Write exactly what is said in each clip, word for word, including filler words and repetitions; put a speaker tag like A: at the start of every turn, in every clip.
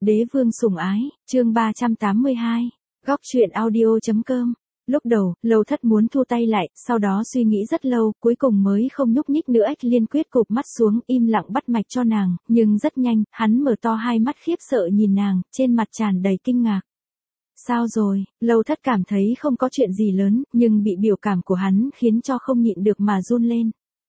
A: Đế vương sủng ái, chương ba trăm tám mươi hai, góc truyện audio.com. Lúc đầu, Lâu Thất muốn thu tay lại, sau đó suy nghĩ rất lâu, cuối cùng mới không nhúc nhích nữa. Ách Liên quyết cụp mắt xuống, im lặng bắt mạch cho nàng, nhưng rất nhanh, hắn mở to hai mắt khiếp sợ nhìn nàng, trên mặt tràn đầy kinh ngạc. Sao rồi? Lâu Thất cảm thấy không có chuyện gì lớn, nhưng bị biểu cảm của hắn khiến cho không nhịn được mà run lên.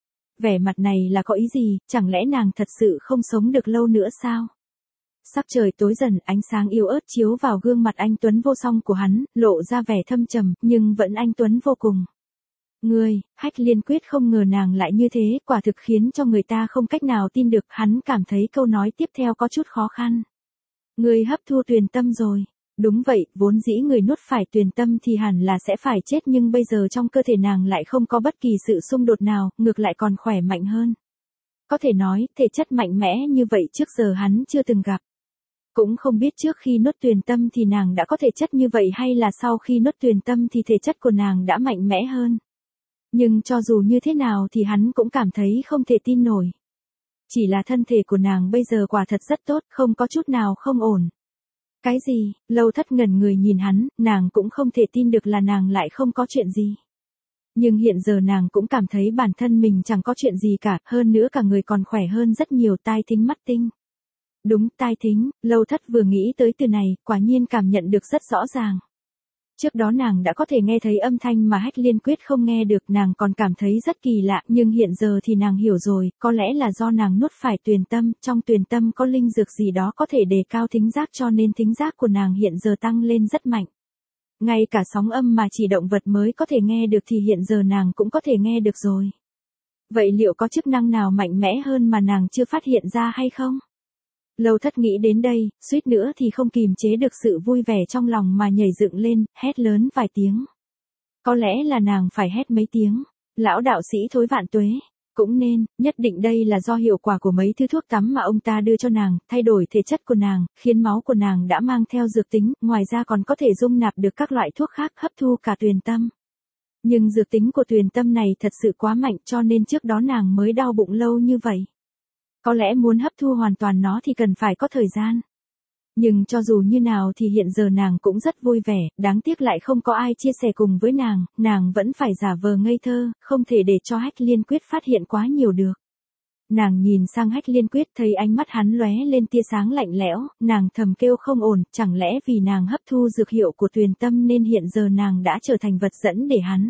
A: Vẻ mặt này là có ý gì, chẳng lẽ nàng thật sự không sống được lâu nữa sao? Sắc trời tối dần, ánh sáng yếu ớt chiếu vào gương mặt anh tuấn vô song của hắn, lộ ra vẻ thâm trầm, nhưng vẫn anh tuấn vô cùng. Ngươi, Hách Liên quyết không ngờ nàng lại như thế, quả thực khiến cho người ta không cách nào tin được. Hắn cảm thấy câu nói tiếp theo có chút khó khăn. Ngươi hấp thu tuyền tâm rồi. Đúng vậy, vốn dĩ người nuốt phải tuyền tâm thì hẳn là sẽ phải chết, nhưng bây giờ trong cơ thể nàng lại không có bất kỳ sự xung đột nào, ngược lại còn khỏe mạnh hơn. Có thể nói, thể chất mạnh mẽ như vậy trước giờ hắn chưa từng gặp. Cũng không biết trước khi nuốt tuyền tâm thì nàng đã có thể chất như vậy, hay là sau khi nuốt tuyền tâm thì thể chất của nàng đã mạnh mẽ hơn. Nhưng cho dù như thế nào thì hắn cũng cảm thấy không thể tin nổi. Chỉ là thân thể của nàng bây giờ quả thật rất tốt, không có chút nào không ổn. Cái gì? Lâu Thất ngẩn người nhìn hắn, nàng cũng không thể tin được là nàng lại không có chuyện gì. Nhưng hiện giờ nàng cũng cảm thấy bản thân mình chẳng có chuyện gì cả, hơn nữa cả người còn khỏe hơn rất nhiều. Tai thính mắt tinh. Đúng, tai thính. Lâu Thất vừa nghĩ tới từ này, quả nhiên cảm nhận được rất rõ ràng. Trước đó nàng đã có thể nghe thấy âm thanh mà Hách Liên quyết không nghe được, nàng còn cảm thấy rất kỳ lạ, nhưng hiện giờ thì nàng hiểu rồi, có lẽ là do nàng nuốt phải tuyền tâm, trong tuyền tâm có linh dược gì đó có thể đề cao thính giác, cho nên thính giác của nàng hiện giờ tăng lên rất mạnh. Ngay cả sóng âm mà chỉ động vật mới có thể nghe được thì hiện giờ nàng cũng có thể nghe được rồi. Vậy liệu có chức năng nào mạnh mẽ hơn mà nàng chưa phát hiện ra hay không? Lâu Thất nghĩ đến đây, suýt nữa thì không kìm chế được sự vui vẻ trong lòng mà nhảy dựng lên, hét lớn vài tiếng. Có lẽ là nàng phải hét mấy tiếng. Lão đạo sĩ thối vạn tuế. Cũng nên, nhất định đây là do hiệu quả của mấy thứ thuốc tắm mà ông ta đưa cho nàng, thay đổi thể chất của nàng, khiến máu của nàng đã mang theo dược tính, ngoài ra còn có thể dung nạp được các loại thuốc khác, hấp thu cả tuyền tâm. Nhưng dược tính của tuyền tâm này thật sự quá mạnh, cho nên trước đó nàng mới đau bụng lâu như vậy. Có lẽ muốn hấp thu hoàn toàn nó thì cần phải có thời gian. Nhưng cho dù như nào thì hiện giờ nàng cũng rất vui vẻ, đáng tiếc lại không có ai chia sẻ cùng với nàng, nàng vẫn phải giả vờ ngây thơ, không thể để cho Hách Liên quyết phát hiện quá nhiều được. Nàng nhìn sang Hách Liên quyết, thấy ánh mắt hắn lóe lên tia sáng lạnh lẽo, nàng thầm kêu không ổn, chẳng lẽ vì nàng hấp thu dược hiệu của tuyền tâm nên hiện giờ nàng đã trở thành vật dẫn để hắn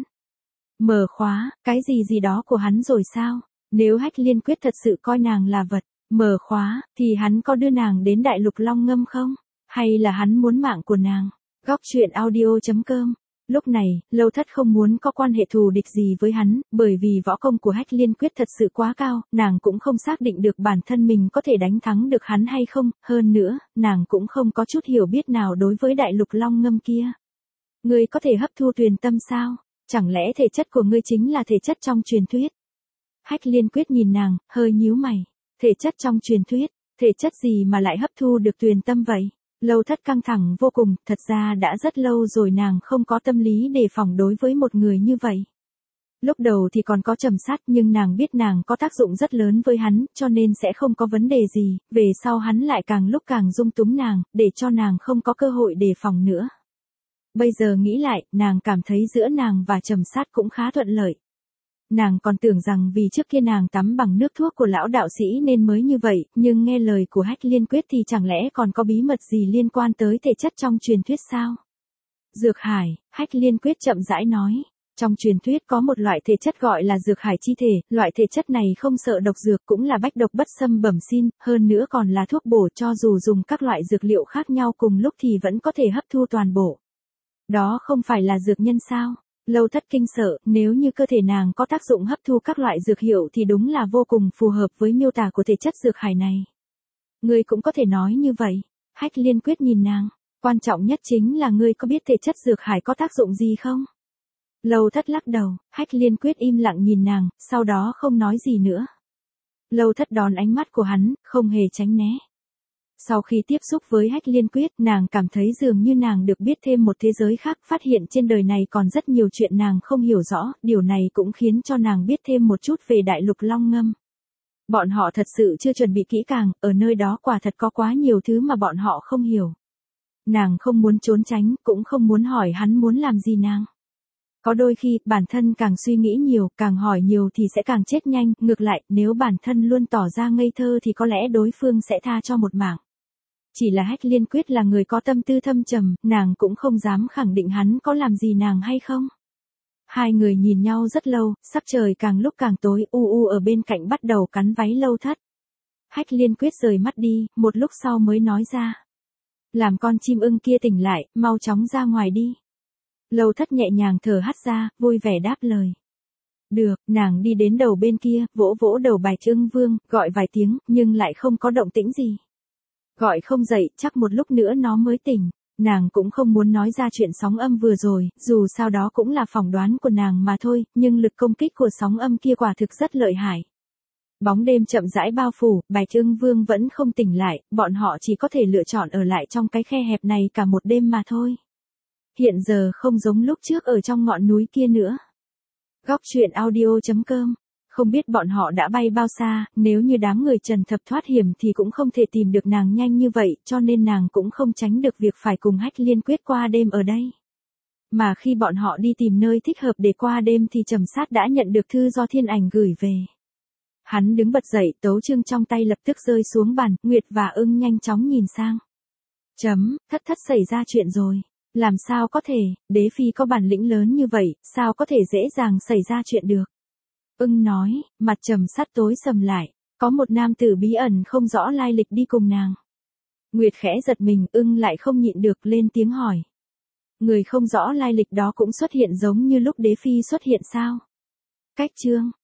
A: mở khóa, cái gì gì đó của hắn rồi sao? Nếu Hách Liên quyết thật sự coi nàng là vật, mở khóa, thì hắn có đưa nàng đến đại lục Long Ngâm không? Hay là hắn muốn mạng của nàng? Góc truyện audio.com. Lúc này, Lâu Thất không muốn có quan hệ thù địch gì với hắn, bởi vì võ công của Hách Liên quyết thật sự quá cao, nàng cũng không xác định được bản thân mình có thể đánh thắng được hắn hay không, hơn nữa, nàng cũng không có chút hiểu biết nào đối với đại lục Long Ngâm kia. Ngươi có thể hấp thu tuyền tâm sao? Chẳng lẽ thể chất của ngươi chính là thể chất trong truyền thuyết? Hách Liên quyết nhìn nàng, hơi nhíu mày. Thể chất trong truyền thuyết, thể chất gì mà lại hấp thu được tuyền tâm vậy? Lâu Thất căng thẳng vô cùng, thật ra đã rất lâu rồi nàng không có tâm lý đề phòng đối với một người như vậy. Lúc đầu thì còn có trầm sát, nhưng nàng biết nàng có tác dụng rất lớn với hắn, cho nên sẽ không có vấn đề gì, về sau hắn lại càng lúc càng dung túng nàng, để cho nàng không có cơ hội đề phòng nữa. Bây giờ nghĩ lại, nàng cảm thấy giữa nàng và trầm sát cũng khá thuận lợi. Nàng còn tưởng rằng vì trước kia nàng tắm bằng nước thuốc của lão đạo sĩ nên mới như vậy, nhưng nghe lời của Hách Liên quyết thì chẳng lẽ còn có bí mật gì liên quan tới thể chất trong truyền thuyết sao? Dược hải, Hách Liên quyết chậm rãi nói. Trong truyền thuyết có một loại thể chất gọi là dược hải chi thể, loại thể chất này không sợ độc dược, cũng là bách độc bất xâm bẩm sinh, hơn nữa còn là thuốc bổ, cho dù dùng các loại dược liệu khác nhau cùng lúc thì vẫn có thể hấp thu toàn bộ. Đó không phải là dược nhân sao? Lâu Thất kinh sợ, nếu như cơ thể nàng có tác dụng hấp thu các loại dược hiệu thì đúng là vô cùng phù hợp với miêu tả của thể chất dược hải này. Ngươi cũng có thể nói như vậy. Hách Liên quyết nhìn nàng, quan trọng nhất chính là ngươi có biết thể chất dược hải có tác dụng gì không? Lâu Thất lắc đầu, Hách Liên quyết im lặng nhìn nàng, sau đó không nói gì nữa. Lâu Thất đón ánh mắt của hắn, không hề tránh né. Sau khi tiếp xúc với Hách Liên quyết, nàng cảm thấy dường như nàng được biết thêm một thế giới khác, phát hiện trên đời này còn rất nhiều chuyện nàng không hiểu rõ, điều này cũng khiến cho nàng biết thêm một chút về đại lục Long Ngâm. Bọn họ thật sự chưa chuẩn bị kỹ càng, ở nơi đó quả thật có quá nhiều thứ mà bọn họ không hiểu. Nàng không muốn trốn tránh, cũng không muốn hỏi hắn muốn làm gì nàng. Có đôi khi, bản thân càng suy nghĩ nhiều, càng hỏi nhiều thì sẽ càng chết nhanh, ngược lại, nếu bản thân luôn tỏ ra ngây thơ thì có lẽ đối phương sẽ tha cho một mạng. Chỉ là Hách Liên Quyết là người có tâm tư thâm trầm, nàng cũng không dám khẳng định hắn có làm gì nàng hay không. Hai người nhìn nhau rất lâu, sắc trời càng lúc càng tối, u u ở bên cạnh bắt đầu cắn váy Lâu Thất. Hách Liên Quyết rời mắt đi, một lúc sau mới nói ra. Làm con chim ưng kia tỉnh lại, mau chóng ra ngoài đi. Lâu Thất nhẹ nhàng thở hắt ra, vui vẻ đáp lời. Được, nàng đi đến đầu bên kia, vỗ vỗ đầu Bạch Ưng Vương, gọi vài tiếng, nhưng lại không có động tĩnh gì. Gọi không dậy, chắc một lúc nữa nó mới tỉnh. Nàng cũng không muốn nói ra chuyện sóng âm vừa rồi, dù sao đó cũng là phỏng đoán của nàng mà thôi, nhưng lực công kích của sóng âm kia quả thực rất lợi hại. Bóng đêm chậm rãi bao phủ, Bạch Ưng Vương vẫn không tỉnh lại, bọn họ chỉ có thể lựa chọn ở lại trong cái khe hẹp này cả một đêm mà thôi. Hiện giờ không giống lúc trước ở trong ngọn núi kia nữa. Góc truyện audio chấm com. Không biết bọn họ đã bay bao xa, nếu như đám người Trần Thập thoát hiểm thì cũng không thể tìm được nàng nhanh như vậy, cho nên nàng cũng không tránh được việc phải cùng Hách Liên Quyết qua đêm ở đây. Mà khi bọn họ đi tìm nơi thích hợp để qua đêm thì Trầm Sát đã nhận được thư do Thiên Ảnh gửi về. Hắn đứng bật dậy, tấu chương trong tay lập tức rơi xuống bàn, Nguyệt và Ưng nhanh chóng nhìn sang. Chấm, thất thất xảy ra chuyện rồi. Làm sao có thể, đế phi có bản lĩnh lớn như vậy, sao có thể dễ dàng xảy ra chuyện được. Ưng nói, mặt Trầm Sát tối sầm lại, có một nam tử bí ẩn không rõ lai lịch đi cùng nàng. Nguyệt khẽ giật mình, Ưng lại không nhịn được lên tiếng hỏi. Người không rõ lai lịch đó cũng xuất hiện giống như lúc đế phi xuất hiện sao? Cách chương